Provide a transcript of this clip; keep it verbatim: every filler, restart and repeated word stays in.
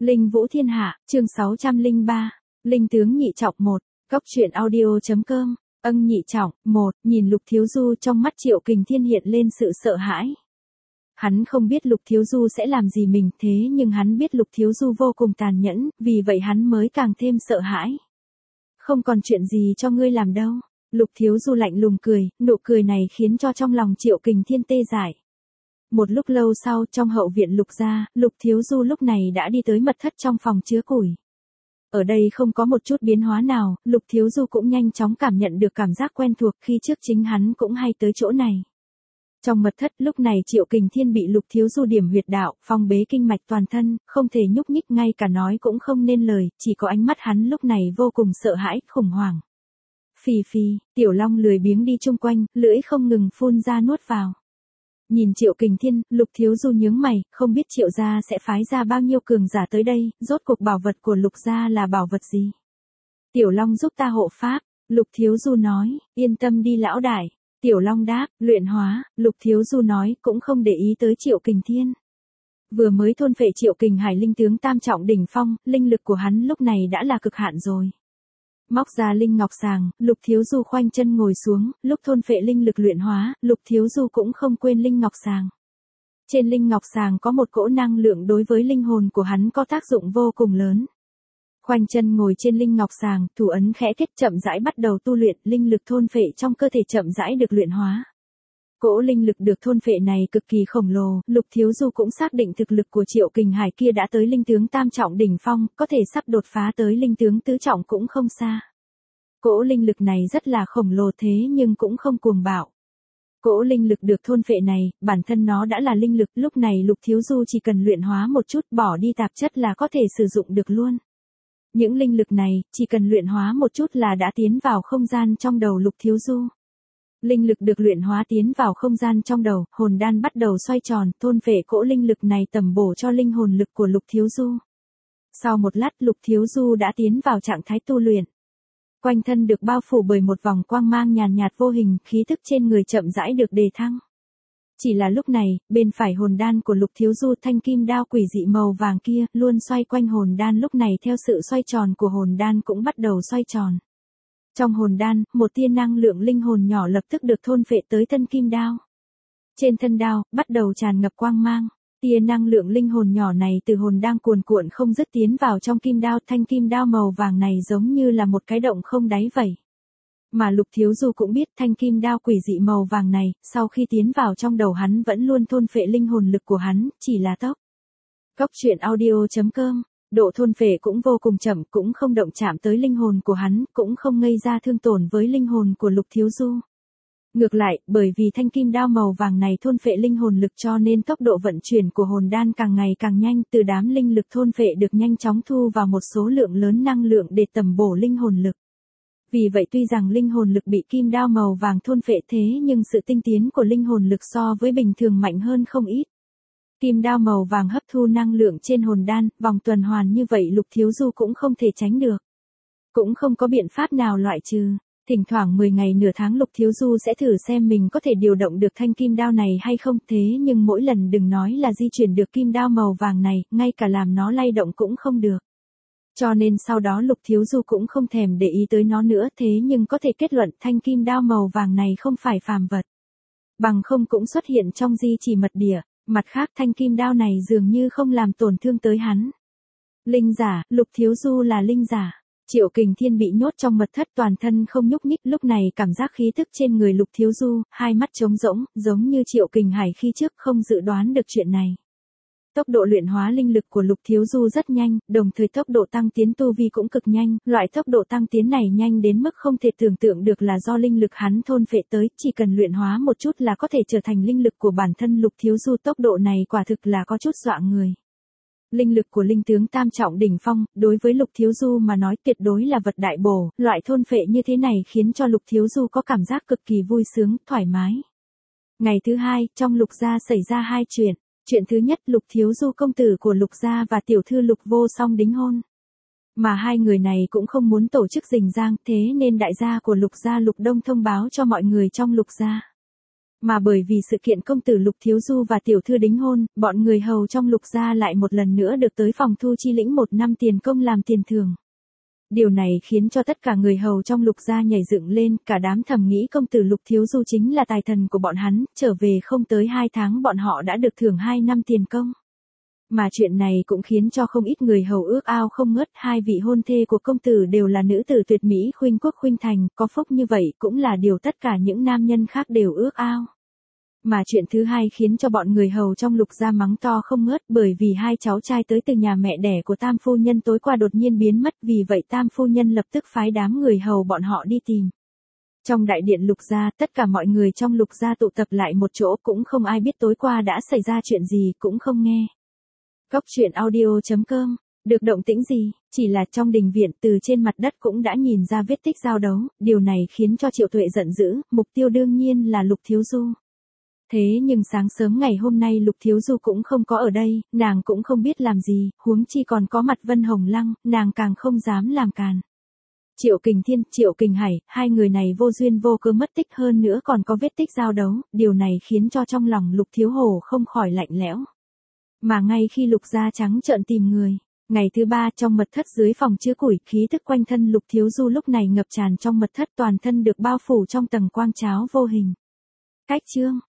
Linh Vũ Thiên Hạ, chương sáu trăm lẻ ba, Linh tướng nhị trọng một, Cốc truyện audio.com, ân nhị trọng, một, nhìn Lục Thiếu Du trong mắt Triệu Kình Thiên hiện lên sự sợ hãi. Hắn không biết Lục Thiếu Du sẽ làm gì mình, thế nhưng hắn biết Lục Thiếu Du vô cùng tàn nhẫn, vì vậy hắn mới càng thêm sợ hãi. Không còn chuyện gì cho ngươi làm đâu. Lục Thiếu Du lạnh lùng cười, nụ cười này khiến cho trong lòng Triệu Kình Thiên tê dại. Một lúc lâu sau, trong hậu viện Lục gia, Lục Thiếu Du lúc này đã đi tới mật thất trong phòng chứa củi. Ở đây không có một chút biến hóa nào, Lục Thiếu Du cũng nhanh chóng cảm nhận được cảm giác quen thuộc khi trước chính hắn cũng hay tới chỗ này. Trong mật thất lúc này Triệu Kình Thiên bị Lục Thiếu Du điểm huyệt đạo, phong bế kinh mạch toàn thân, không thể nhúc nhích, ngay cả nói cũng không nên lời, chỉ có ánh mắt hắn lúc này vô cùng sợ hãi, khủng hoảng. Phì phì, Tiểu Long lười biếng đi chung quanh, lưỡi không ngừng phun ra nuốt vào. Nhìn Triệu Kình Thiên, Lục Thiếu Du nhướng mày, không biết Triệu gia sẽ phái ra bao nhiêu cường giả tới đây, rốt cuộc bảo vật của Lục gia là bảo vật gì? Tiểu Long giúp ta hộ pháp, Lục Thiếu Du nói, yên tâm đi lão đại. Tiểu Long đáp, luyện hóa, Lục Thiếu Du nói, cũng không để ý tới Triệu Kình Thiên. Vừa mới thôn phệ Triệu Kình Hải linh tướng tam trọng đỉnh phong, linh lực của hắn lúc này đã là cực hạn rồi. Móc ra linh ngọc sàng, Lục Thiếu Du khoanh chân ngồi xuống, lúc thôn phệ linh lực luyện hóa, Lục Thiếu Du cũng không quên linh ngọc sàng. Trên linh ngọc sàng có một cỗ năng lượng đối với linh hồn của hắn có tác dụng vô cùng lớn. Khoanh chân ngồi trên linh ngọc sàng, thủ ấn khẽ kết, chậm rãi bắt đầu tu luyện, linh lực thôn phệ trong cơ thể chậm rãi được luyện hóa. Cỗ linh lực được thôn phệ này cực kỳ khổng lồ, Lục Thiếu Du cũng xác định thực lực của Triệu Kình Hải kia đã tới linh tướng tam trọng đỉnh phong, có thể sắp đột phá tới linh tướng tứ trọng cũng không xa. Cỗ linh lực này rất là khổng lồ thế nhưng cũng không cuồng bạo. Cỗ linh lực được thôn phệ này, bản thân nó đã là linh lực, lúc này Lục Thiếu Du chỉ cần luyện hóa một chút, bỏ đi tạp chất là có thể sử dụng được luôn. Những linh lực này, chỉ cần luyện hóa một chút là đã tiến vào không gian trong đầu Lục Thiếu Du. Linh lực được luyện hóa tiến vào không gian trong đầu, hồn đan bắt đầu xoay tròn, thôn phệ cỗ linh lực này tầm bổ cho linh hồn lực của Lục Thiếu Du. Sau một lát, Lục Thiếu Du đã tiến vào trạng thái tu luyện. Quanh thân được bao phủ bởi một vòng quang mang nhàn nhạt vô hình, khí thức trên người chậm rãi được đề thăng. Chỉ là lúc này, bên phải hồn đan của Lục Thiếu Du, thanh kim đao quỷ dị màu vàng kia, luôn xoay quanh hồn đan, lúc này theo sự xoay tròn của hồn đan cũng bắt đầu xoay tròn. Trong hồn đan, một tia năng lượng linh hồn nhỏ lập tức được thôn phệ tới thân kim đao. Trên thân đao, bắt đầu tràn ngập quang mang. Tia năng lượng linh hồn nhỏ này từ hồn đang cuồn cuộn không dứt tiến vào trong kim đao, thanh kim đao màu vàng này giống như là một cái động không đáy vậy. Mà Lục Thiếu Du cũng biết thanh kim đao quỷ dị màu vàng này, sau khi tiến vào trong đầu hắn vẫn luôn thôn phệ linh hồn lực của hắn, chỉ là tốc. Cốc truyện audio.com, độ thôn phệ cũng vô cùng chậm, cũng không động chạm tới linh hồn của hắn, cũng không gây ra thương tổn với linh hồn của Lục Thiếu Du. Ngược lại, bởi vì thanh kim đao màu vàng này thôn phệ linh hồn lực cho nên tốc độ vận chuyển của hồn đan càng ngày càng nhanh, từ đám linh lực thôn phệ được nhanh chóng thu vào một số lượng lớn năng lượng để tầm bổ linh hồn lực. Vì vậy tuy rằng linh hồn lực bị kim đao màu vàng thôn phệ thế nhưng sự tinh tiến của linh hồn lực so với bình thường mạnh hơn không ít. Kim đao màu vàng hấp thu năng lượng trên hồn đan, vòng tuần hoàn như vậy Lục Thiếu Du cũng không thể tránh được. Cũng không có biện pháp nào loại trừ. Thỉnh thoảng mười ngày nửa tháng Lục Thiếu Du sẽ thử xem mình có thể điều động được thanh kim đao này hay không, thế nhưng mỗi lần đừng nói là di chuyển được kim đao màu vàng này, ngay cả làm nó lay động cũng không được. Cho nên sau đó Lục Thiếu Du cũng không thèm để ý tới nó nữa, thế nhưng có thể kết luận thanh kim đao màu vàng này không phải phàm vật. Bằng không cũng xuất hiện trong di chỉ mật địa, mặt khác thanh kim đao này dường như không làm tổn thương tới hắn. Linh giả, Lục Thiếu Du là linh giả. Triệu Kình Thiên bị nhốt trong mật thất toàn thân không nhúc nhích, lúc này cảm giác khí tức trên người Lục Thiếu Du, hai mắt trống rỗng, giống như Triệu Kình Hải khi trước không dự đoán được chuyện này. Tốc độ luyện hóa linh lực của Lục Thiếu Du rất nhanh, đồng thời tốc độ tăng tiến tu vi cũng cực nhanh, loại tốc độ tăng tiến này nhanh đến mức không thể tưởng tượng được là do linh lực hắn thôn phệ tới, chỉ cần luyện hóa một chút là có thể trở thành linh lực của bản thân Lục Thiếu Du, tốc độ này quả thực là có chút dọa người. Linh lực của linh tướng tam trọng đỉnh phong, đối với Lục Thiếu Du mà nói tuyệt đối là vật đại bổ, loại thôn phệ như thế này khiến cho Lục Thiếu Du có cảm giác cực kỳ vui sướng, thoải mái. Ngày thứ hai, trong Lục gia xảy ra hai chuyện. Chuyện thứ nhất, Lục Thiếu Du công tử của Lục gia và tiểu thư Lục Vô Song đính hôn. Mà hai người này cũng không muốn tổ chức rình rang, thế nên đại gia của Lục gia Lục Đông thông báo cho mọi người trong Lục gia. Mà bởi vì sự kiện công tử Lục Thiếu Du và tiểu thư đính hôn, bọn người hầu trong Lục gia lại một lần nữa được tới phòng thu chi lĩnh một năm tiền công làm tiền thưởng. Điều này khiến cho tất cả người hầu trong Lục gia nhảy dựng lên, cả đám thầm nghĩ công tử Lục Thiếu Du chính là tài thần của bọn hắn, trở về không tới hai tháng bọn họ đã được thưởng hai năm tiền công. Mà chuyện này cũng khiến cho không ít người hầu ước ao không ngớt, hai vị hôn thê của công tử đều là nữ tử tuyệt mỹ khuynh quốc khuynh thành, có phúc như vậy cũng là điều tất cả những nam nhân khác đều ước ao. Mà chuyện thứ hai khiến cho bọn người hầu trong Lục gia mắng to không ngớt, bởi vì hai cháu trai tới từ nhà mẹ đẻ của Tam phu nhân tối qua đột nhiên biến mất, vì vậy Tam phu nhân lập tức phái đám người hầu bọn họ đi tìm. Trong đại điện Lục gia, tất cả mọi người trong Lục gia tụ tập lại một chỗ, cũng không ai biết tối qua đã xảy ra chuyện gì, cũng không nghe. Cốc truyện audio chấm com, được động tĩnh gì, chỉ là trong đình viện từ trên mặt đất cũng đã nhìn ra vết tích giao đấu, điều này khiến cho Triệu Tuệ giận dữ, mục tiêu đương nhiên là Lục Thiếu Du. Thế nhưng sáng sớm ngày hôm nay Lục Thiếu Du cũng không có ở đây, nàng cũng không biết làm gì, huống chi còn có mặt Vân Hồng Lăng, nàng càng không dám làm càn. Triệu Kình Thiên, Triệu Kình Hải, hai người này vô duyên vô cớ mất tích, hơn nữa còn có vết tích giao đấu, điều này khiến cho trong lòng Lục Thiếu Hổ không khỏi lạnh lẽo. Mà ngay khi Lục gia trắng trợn tìm người, ngày thứ ba trong mật thất dưới phòng chứa củi, khí thức quanh thân Lục Thiếu Du lúc này ngập tràn trong mật thất, toàn thân được bao phủ trong tầng quang cháo vô hình. Cách chương